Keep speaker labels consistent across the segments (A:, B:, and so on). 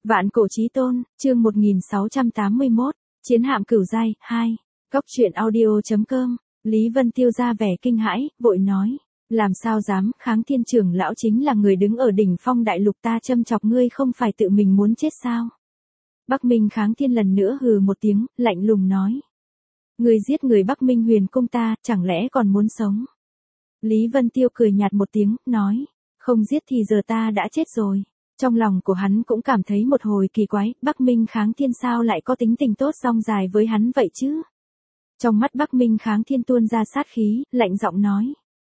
A: Vạn cổ chí tôn, chương 1681, chiến hạm cửu giai, 2. Cốc truyện audio.com, Lý Vân Tiêu ra vẻ kinh hãi, vội nói. Làm sao dám, Kháng Thiên trưởng lão chính là người đứng ở đỉnh phong đại lục, ta châm chọc ngươi không phải tự mình muốn chết sao? Bắc Minh Kháng Thiên lần nữa hừ một tiếng, lạnh lùng nói. Ngươi giết người Bắc Minh Huyền cung ta, chẳng lẽ còn muốn sống? Lý Vân Tiêu cười nhạt một tiếng, nói. Không giết thì giờ ta đã chết rồi. Trong lòng của hắn cũng cảm thấy một hồi kỳ quái, Bắc Minh Kháng Thiên sao lại có tính tình tốt dong dài với hắn vậy chứ? Trong mắt Bắc Minh Kháng Thiên tuôn ra sát khí, lạnh giọng nói.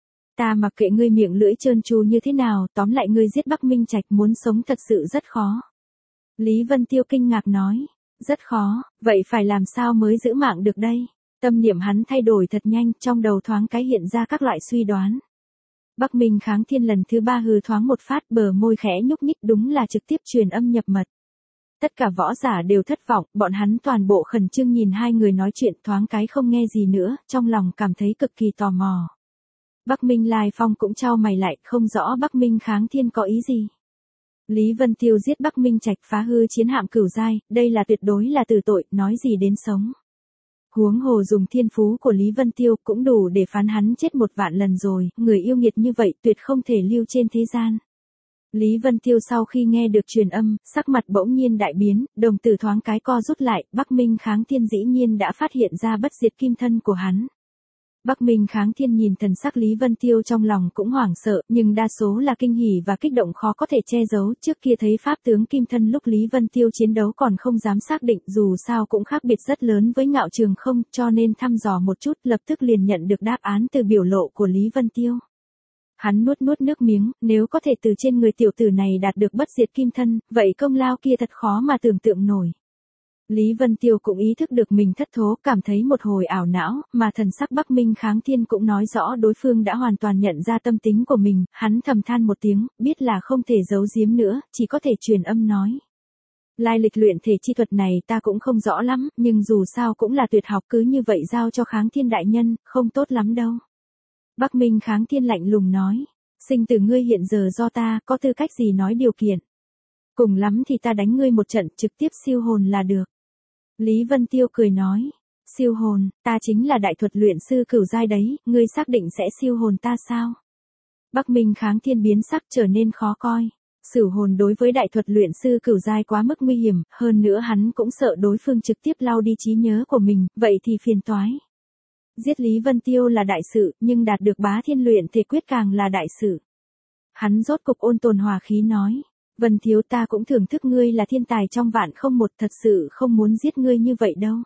A: Ta mặc kệ ngươi miệng lưỡi trơn tru như thế nào, tóm lại ngươi giết Bắc Minh Trạch muốn sống thật sự rất khó. Lý Vân Tiêu kinh ngạc nói. Rất khó, vậy phải làm sao mới giữ mạng được đây? Tâm niệm hắn thay đổi thật nhanh, trong đầu thoáng cái hiện ra các loại suy đoán. Bắc Minh Kháng Thiên lần thứ 3 hừ thoáng một phát, bờ môi khẽ nhúc nhích, đúng là trực tiếp truyền âm nhập mật. Tất cả võ giả đều thất vọng, bọn hắn toàn bộ khẩn trương nhìn hai người nói chuyện, thoáng cái không nghe gì nữa, trong lòng cảm thấy cực kỳ tò mò. Bắc Minh Lai Phong cũng chau mày lại, không rõ Bắc Minh Kháng Thiên có ý gì. Lý Vân Tiêu giết Bắc Minh Trạch, phá hư chiến hạm cửu giai, đây là tuyệt đối là tử tội, nói gì đến sống. Huống hồ dùng thiên phú của Lý Vân Tiêu cũng đủ để phán hắn chết 1.000 lần rồi, người yêu nghiệt như vậy tuyệt không thể lưu trên thế gian. Lý Vân Tiêu sau khi nghe được truyền âm, sắc mặt bỗng nhiên đại biến, đồng tử thoáng cái co rút lại, Bắc Minh Kháng Thiên dĩ nhiên đã phát hiện ra bất diệt kim thân của hắn. Bắc Minh Kháng Thiên nhìn thần sắc Lý Vân Tiêu trong lòng cũng hoảng sợ, nhưng đa số là kinh hỉ và kích động khó có thể che giấu, trước kia thấy pháp tướng kim thân lúc Lý Vân Tiêu chiến đấu còn không dám xác định, dù sao cũng khác biệt rất lớn với Ngạo Trường Không, cho nên thăm dò một chút, lập tức liền nhận được đáp án từ biểu lộ của Lý Vân Tiêu. Hắn nuốt nước miếng, nếu có thể từ trên người tiểu tử này đạt được bất diệt kim thân, vậy công lao kia thật khó mà tưởng tượng nổi. Lý Vân Tiêu cũng ý thức được mình thất thố, cảm thấy một hồi ảo não, mà thần sắc Bắc Minh Kháng Thiên cũng nói rõ đối phương đã hoàn toàn nhận ra tâm tính của mình, hắn thầm than một tiếng, biết là không thể giấu giếm nữa, chỉ có thể truyền âm nói. Lai lịch luyện thể chi thuật này ta cũng không rõ lắm, nhưng dù sao cũng là tuyệt học, cứ như vậy giao cho Kháng Thiên đại nhân, không tốt lắm đâu. Bắc Minh Kháng Thiên lạnh lùng nói, sinh tử ngươi hiện giờ do ta, có tư cách gì nói điều kiện. Cùng lắm thì ta đánh ngươi một trận, trực tiếp siêu hồn là được. Lý Vân Tiêu cười nói, siêu hồn, ta chính là đại thuật luyện sư cửu giai đấy, ngươi xác định sẽ siêu hồn ta sao? Bắc Minh Kháng Thiên biến sắc trở nên khó coi. Sửu hồn đối với đại thuật luyện sư cửu giai quá mức nguy hiểm, hơn nữa hắn cũng sợ đối phương trực tiếp lau đi trí nhớ của mình, vậy thì phiền toái. Giết Lý Vân Tiêu là đại sự, nhưng đạt được bá thiên luyện thể quyết càng là đại sự. Hắn rốt cục ôn tồn hòa khí nói. Vân thiếu, ta cũng thưởng thức ngươi là thiên tài trong vạn không một, thật sự không muốn giết ngươi như vậy đâu.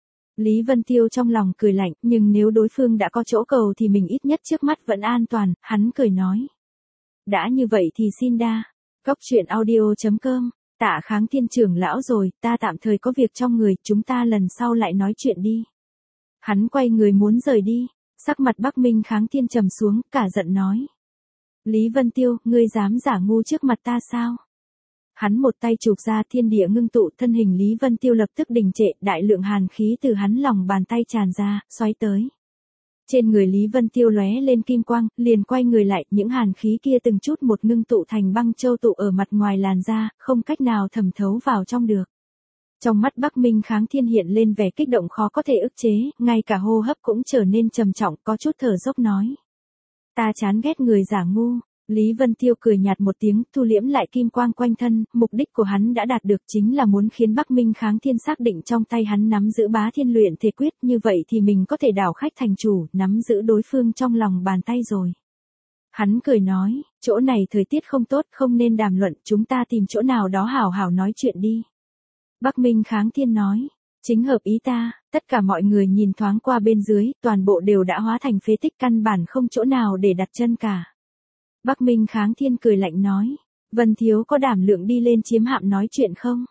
A: Lý Vân Tiêu trong lòng cười lạnh, nhưng nếu đối phương đã có chỗ cầu thì mình ít nhất trước mắt vẫn an toàn, hắn cười nói. Đã như vậy thì xin đa. Cốc truyện audio.com, Tạ Kháng Thiên trưởng lão rồi, ta tạm thời có việc trong người, chúng ta lần sau lại nói chuyện đi. Hắn quay người muốn rời đi, sắc mặt Bắc Minh Kháng Thiên trầm xuống, cả giận nói. Lý Vân Tiêu, ngươi dám giả ngu trước mặt ta sao? Hắn một tay chụp ra, thiên địa ngưng tụ, thân hình Lý Vân Tiêu lập tức đình trệ, đại lượng hàn khí từ hắn lòng bàn tay tràn ra, xoáy tới. Trên người Lý Vân Tiêu lóe lên kim quang, liền quay người lại, những hàn khí kia từng chút một ngưng tụ thành băng châu tụ ở mặt ngoài làn da, không cách nào thẩm thấu vào trong được. Trong mắt Bắc Minh Kháng Thiên hiện lên vẻ kích động khó có thể ức chế, ngay cả hô hấp cũng trở nên trầm trọng, có chút thở dốc nói. Ta chán ghét người giả ngu. Lý Vân Tiêu cười nhạt một tiếng, thu liễm lại kim quang quanh thân, mục đích của hắn đã đạt được, chính là muốn khiến Bắc Minh Kháng Thiên xác định trong tay hắn nắm giữ bá thiên luyện thể quyết, như vậy thì mình có thể đảo khách thành chủ, nắm giữ đối phương trong lòng bàn tay rồi. Hắn cười nói, chỗ này thời tiết không tốt, không nên đàm luận, chúng ta tìm chỗ nào đó hảo hảo nói chuyện đi. Bắc Minh Kháng Thiên nói, chính hợp ý ta. Tất cả mọi người nhìn thoáng qua bên dưới, toàn bộ đều đã hóa thành phế tích, căn bản không chỗ nào để đặt chân cả. Bắc Minh Kháng Thiên cười lạnh nói, Vân thiếu có đảm lượng đi lên chiếm hạm nói chuyện không?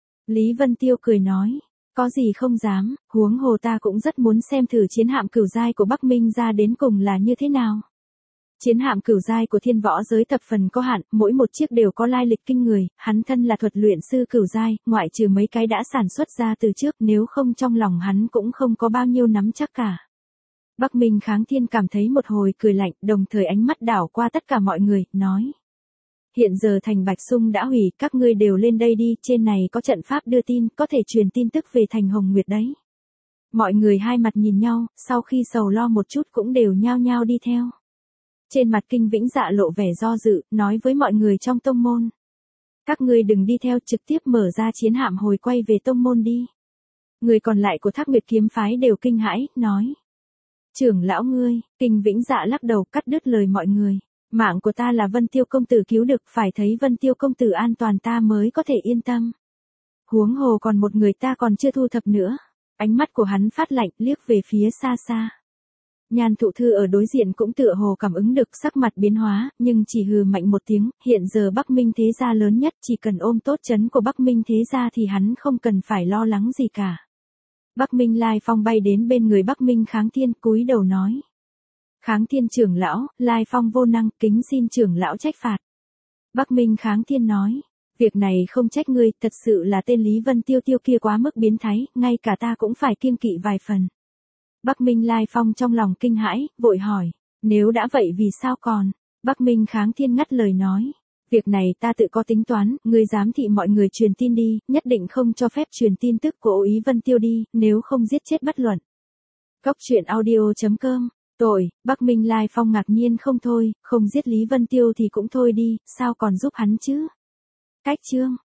A: Lý Vân Tiêu cười nói, có gì không dám, huống hồ ta cũng rất muốn xem thử chiến hạm cửu giai của Bắc Minh ra đến cùng là như thế nào. Chiến hạm cửu giai của thiên võ giới thập phần có hạn, mỗi một chiếc đều có lai lịch kinh người, hắn thân là thuật luyện sư cửu giai, ngoại trừ mấy cái đã sản xuất ra từ trước, nếu không trong lòng hắn cũng không có bao nhiêu nắm chắc cả. Bắc Minh Kháng Thiên cảm thấy một hồi cười lạnh, đồng thời ánh mắt đảo qua tất cả mọi người, nói. Hiện giờ thành Bạch Sung đã hủy, các ngươi đều lên đây đi, trên này có trận pháp đưa tin, có thể truyền tin tức về thành Hồng Nguyệt đấy. Mọi người hai mặt nhìn nhau, sau khi sầu lo một chút cũng đều nhao nhao đi theo. Trên mặt Kinh Vĩnh Dạ lộ vẻ do dự, nói với mọi người trong tông môn. Các ngươi đừng đi theo, trực tiếp mở ra chiến hạm hồi quay về tông môn đi. Người còn lại của Thác Nguyệt kiếm phái đều kinh hãi, nói. Trưởng lão ngươi, Kinh Vĩnh Dạ lắc đầu cắt đứt lời mọi người. Mạng của ta là Vân Tiêu công tử cứu được, phải thấy Vân Tiêu công tử an toàn ta mới có thể yên tâm. Huống hồ còn một người ta còn chưa thu thập nữa. Ánh mắt của hắn phát lạnh, liếc về phía xa xa. Nhan Thụ Thư ở đối diện cũng tựa hồ cảm ứng được, sắc mặt biến hóa, nhưng chỉ hừ mạnh một tiếng, hiện giờ Bắc Minh thế gia lớn nhất, chỉ cần ôm tốt trấn của Bắc Minh thế gia thì hắn không cần phải lo lắng gì cả. Bắc Minh Lai Phong bay đến bên người Bắc Minh Kháng Thiên, cúi đầu nói. Kháng Thiên trưởng lão, Lai Phong vô năng, kính xin trưởng lão trách phạt. Bắc Minh Kháng Thiên nói. Việc này không trách ngươi, thật sự là tên Lý Vân Tiêu Tiêu kia quá mức biến thái, ngay cả ta cũng phải kiêng kỵ vài phần. Bắc Minh Lai Phong trong lòng kinh hãi, vội hỏi, nếu đã vậy vì sao còn? Bắc Minh Kháng Thiên ngắt lời nói, việc này ta tự có tính toán, ngươi giám thị mọi người truyền tin đi, nhất định không cho phép truyền tin tức của Ô Ý Vân Tiêu đi, nếu không giết chết bất luận. Góc truyện audio.com. Tội, Bắc Minh Lai Phong ngạc nhiên không thôi, không giết Lý Vân Tiêu thì cũng thôi đi, sao còn giúp hắn chứ? Cách chương